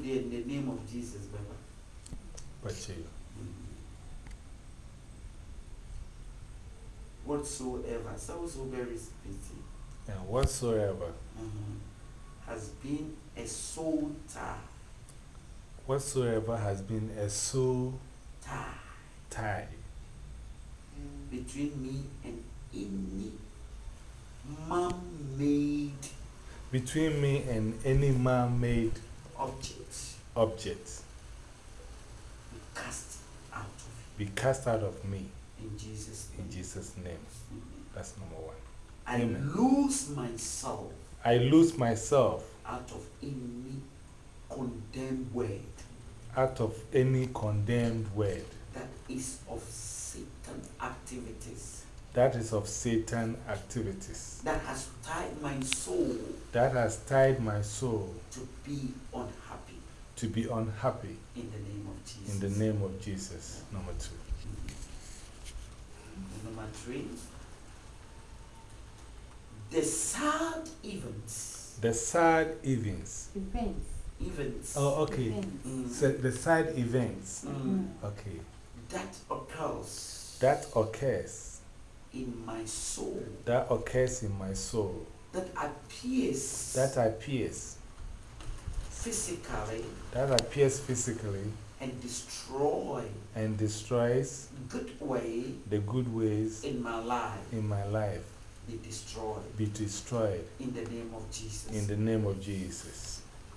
today in the name of Jesus, Baba. But you. Whatsoever, so very speedy, And whatsoever. Has been a soul tie. Whatsoever has been a soul tie. Between me and any man-made. Between me and any man-made object. Be cast out of Be cast out of me. In Jesus' name. In Jesus' name. That's number one. I Amen. lose myself. I lose myself. Out of any condemned word. Out of any condemned word. That is of Satan activities. That is of Satan activities. That has tied my soul. That has tied my soul. To be unhappy. To be unhappy. In the name of Jesus. In the name of Jesus. Number two. Number three. The sad events. The sad events. Events. Oh, okay. So the sad events. Okay. That occurs. That occurs. In my soul. That occurs in my soul. That appears. That appears. Physically. That appears physically. And destroy. And destroys. Good way. The good ways. In my life. In my life. Be destroyed. Be destroyed. In the name of Jesus. In the name of Jesus.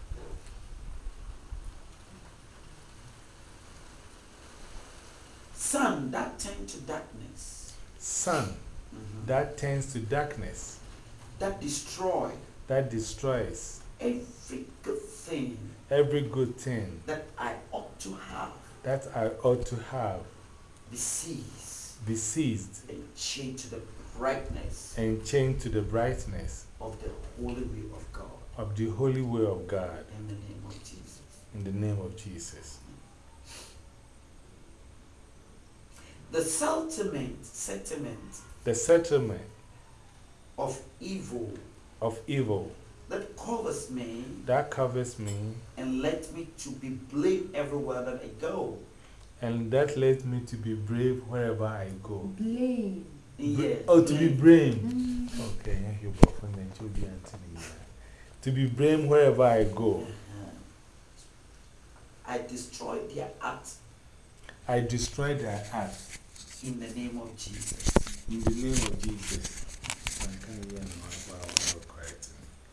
Sun that turns to darkness. Sun that turns to darkness. That destroy. That destroys. Every good thing. Every good thing. That I ought to have. That I ought to have. Be seized. Be seized. And chained to the brightness. And chained to the brightness. Of the holy will of God. Of the holy will of God. In the name of Jesus. In the name of Jesus. The settlement. The settlement. Of evil. Of evil. That covers me. That covers me. And let me to be blamed everywhere that I go. And that lets me to be brave wherever I go. Blame. Yes. Oh, to be blamed. Okay, you to be blamed wherever I go. I destroy their acts. I destroy their acts. In the name of Jesus. In the name of Jesus. I can't hear correct.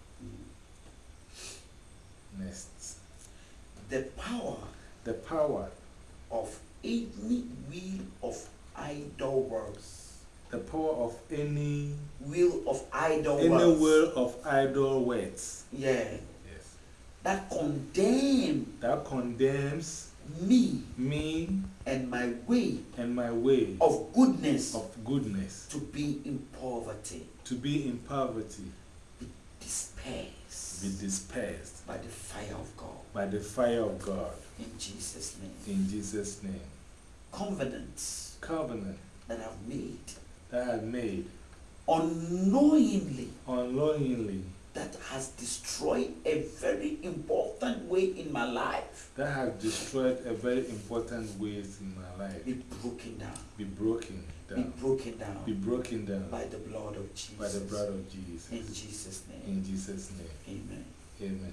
Next. The power. The power. Of any will of idol works. The power of any will of idol works. Any will of idol words. Yeah. Yes. That condemns. That condemns me. Me. And my way. And my way. Of goodness. Of goodness. To be in poverty. To be in poverty. Be dispersed. Be dispersed. By the fire of God. By the fire of God. In Jesus' name. In Jesus' name. Covenants. Covenant. That I've made. That I've made. Unknowingly. Unknowingly. That has destroyed a very important way in my life. That has destroyed a very important ways in my life. Be broken down. Be broken down. Be broken down. Be broken down. By the blood of Jesus. By the blood of Jesus. In Jesus' name. In Jesus' name. Amen. Amen.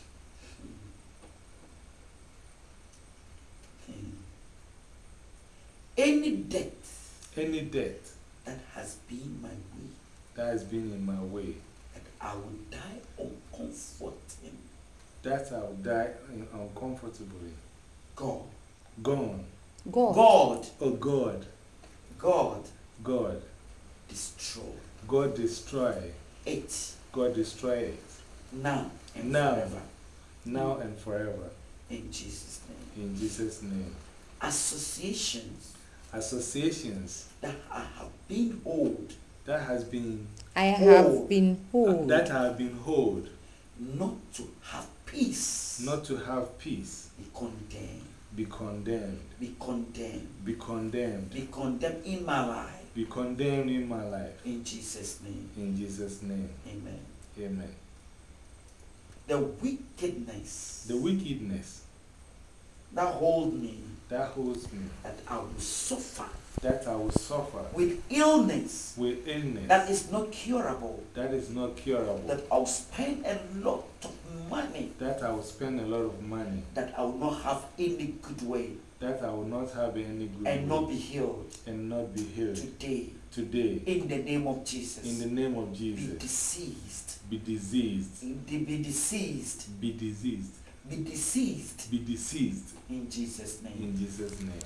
Any death. Any death. That has been my way. That has been in my way. That I will die uncomfortably. That I will die uncomfortably. God. Gone. God. Oh God. God. God. Destroy. God destroy it. God destroy it. Now and forever. Now and forever. In Jesus' name. In Jesus' name. Associations. Associations. That I have been hold. That has been. I have been hold. That have been hold. Not to have peace. Not to have peace. Be condemned. Be condemned. Be condemned. Be condemned. Be condemned in my life. Be condemned in my life. In Jesus' name. In Jesus' name. Amen. Amen. the wickedness the wickedness that hold me, that holds me, that I will suffer that I will suffer with illness with illness that is not curable, that is not curable, that I'll spend a lot of money, that I will spend a lot of money, that I will not have any good way that I will not have any good and not way be healed and not be healed. today. Today, In the name of Jesus. in the name of Be Jesus, deceased. be diseased, Be deceased. be diseased, Be deceased. be deceased In Jesus' name. in Jesus' name.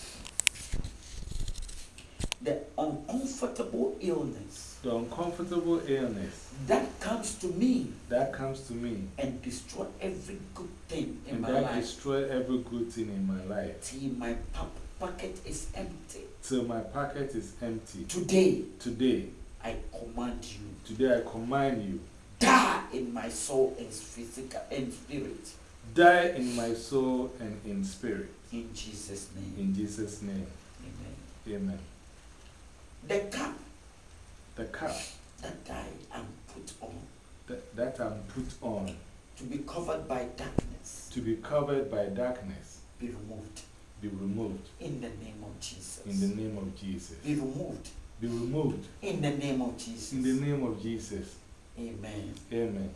The uncomfortable illness The uncomfortable illness that comes to me that comes to me and destroy every good thing in and my that life destroy every good thing in my life till my pocket is empty. till my pocket is empty. Today, I command you, Today I command you, die in my soul and physical and spirit. die in my soul and in spirit. In Jesus' name. In Jesus' name, Amen. amen. The cup The cup that I am put on that I'm put on to be covered by darkness to be covered by darkness be removed. be removed In the name of Jesus. in the name of Jesus. Be removed. Be removed In the name of Jesus. in the name of Jesus. Amen. Amen.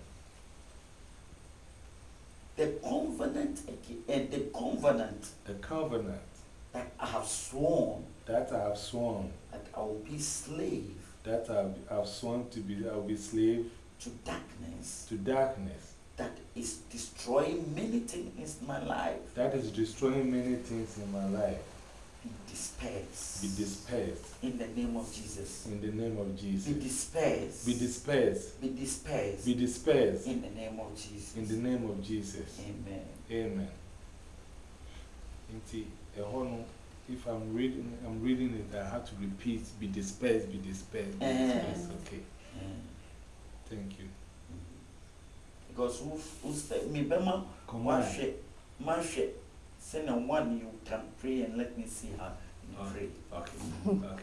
The covenant and the covenant The covenant that I have sworn that I have sworn, that I will be slave that I've sworn to be, I'll be slave to darkness to darkness, that is destroying many things in my life that is destroying many things in my life, be dispersed. be dispersed In the name of Jesus. in the name of Be Jesus. dispersed. Be dispersed. Be dispersed. Be dispersed In the name of Jesus. in the name of Jesus. Amen. Amen. Inti, if I'm reading it, I have to repeat, be dispersed, be dispersed, be dispersed. Okay. Thank you. Because who said me bema Command. mashe send one you can pray and let me see how you pray. Okay. Okay.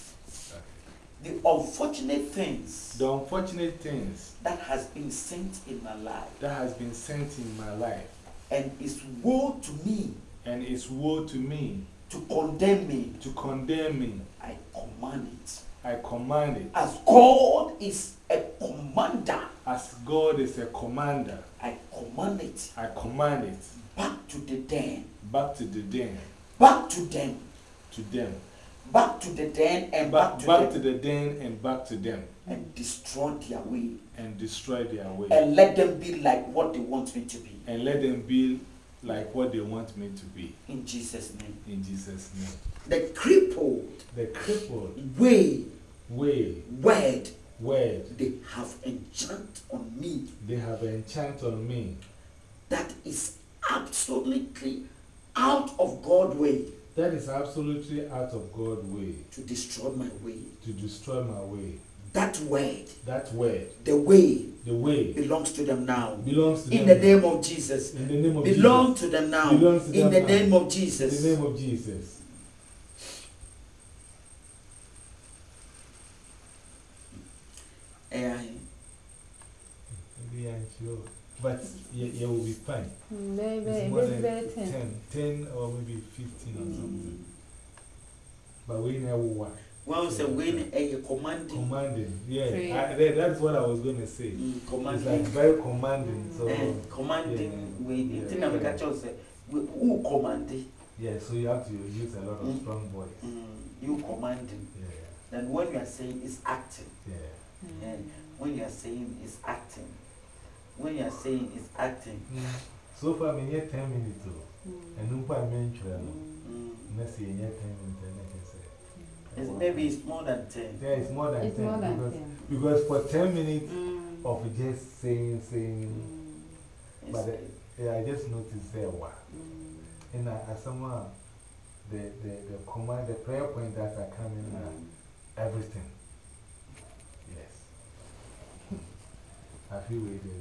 The unfortunate things The unfortunate things that has been sent in my life that has been sent in my life, and is woe to me and it's woe to me, to condemn me, to condemn me, I command it. I command it. As God is a commander, As God is a commander, I command it I command it back to the den, back to the den, back to them, to them, back to the den and back to back them, to the den and back to them, and destroy their way, and destroy their way, and let them be like what they want me to be. and let them be like what they want me to be. In Jesus' name. In Jesus' name. The crippled The crippled way, word they have enchant on me they have enchant on me that is absolutely out of God's way that is absolutely out of God's way to destroy my way. to destroy my way. That word, The way belongs to them now. belongs to In them the name of Jesus. in the name of Belong Jesus. to them now. Belongs to In the them name now. of In Jesus. the name of Jesus. Maybe I'm sure. But you will be fine. It's more than 10 or maybe 15 or something. But we never watch. One say when a commanding. Commanding, yeah. Prayer. That's what I was going to say. It's like Commanding. very commanding. So Commanding. We yeah. think I'm going to say who commanding. yeah, so you have to use a lot of strong voice. You commanding. Yeah, Then when you are saying is acting. yeah. And when you are saying is acting. When you are saying is acting. So far, we need 10 minutes. And no I mention. Let's see, 10 minutes. Maybe it's more than 10. Yeah, it's more than It's 10. more than because, 10. because for 10 minutes of just saying, but I just noticed there what. And as someone, the command, the prayer point that are coming are everything. Yes. I feel with the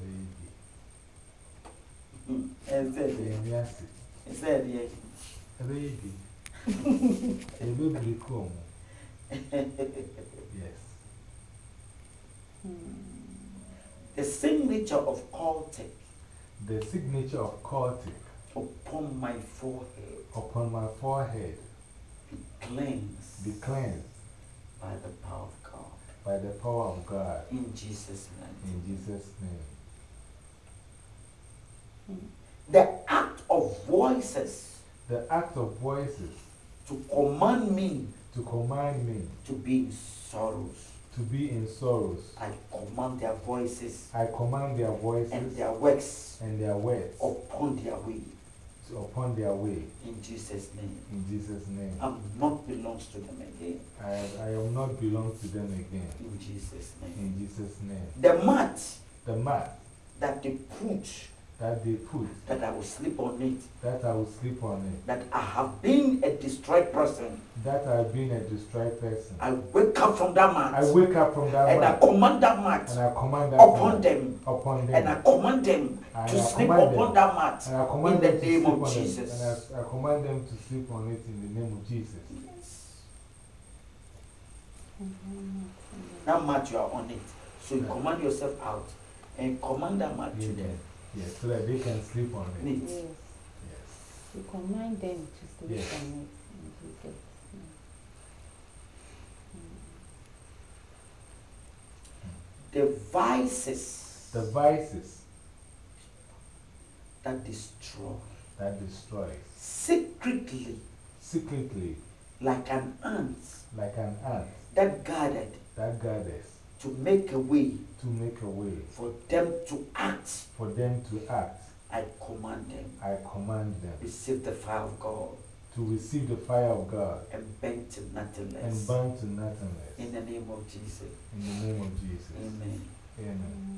baby. Is that yeah? A baby. A baby come. Yes. The signature of Caltech the signature of cultic upon my forehead upon my forehead be cleansed be cleansed by the power of God. by the power of God. In Jesus' name. In Jesus' name. The act of voices The act of voices to command me to command me to be in sorrows. to be in sorrows. I command their voices I command their voices and their works and their words upon their way. upon their way. In Jesus' name. In Jesus' name. I'm not belongs to them again. I am not belong to them again. In Jesus' name. In Jesus' name. The mat The mat that they put, that they put, that I will sleep on it, that I will sleep on it, that I have been a destroyed person. that I've been a destroyed person. I wake up from that mat. I wake up from that and mat I command that mat and I command that upon mat them. upon them. And I command them And to I sleep command upon them. that mat. And I command in the them to name sleep of on Jesus. it. And I command them to sleep on it in the name of Jesus. Yes. That mat, you are on it. So you Yeah. command yourself out and command that mat to Yeah. them. Yes, so that they can sleep on it. Neat. Yes. Yes. You command them to sleep Yes. on it. In Jesus' name. Devices The vices that destroy that destroys secretly secretly like an ant like an ant that gathered that gathers to make a way to make a way for them to act. for them to act. I command them. I command them Receive the fire of God to receive the fire of God and burn to nothingness. and burn to nothingness. In the name of Jesus. In the name of Jesus. Amen. Amen.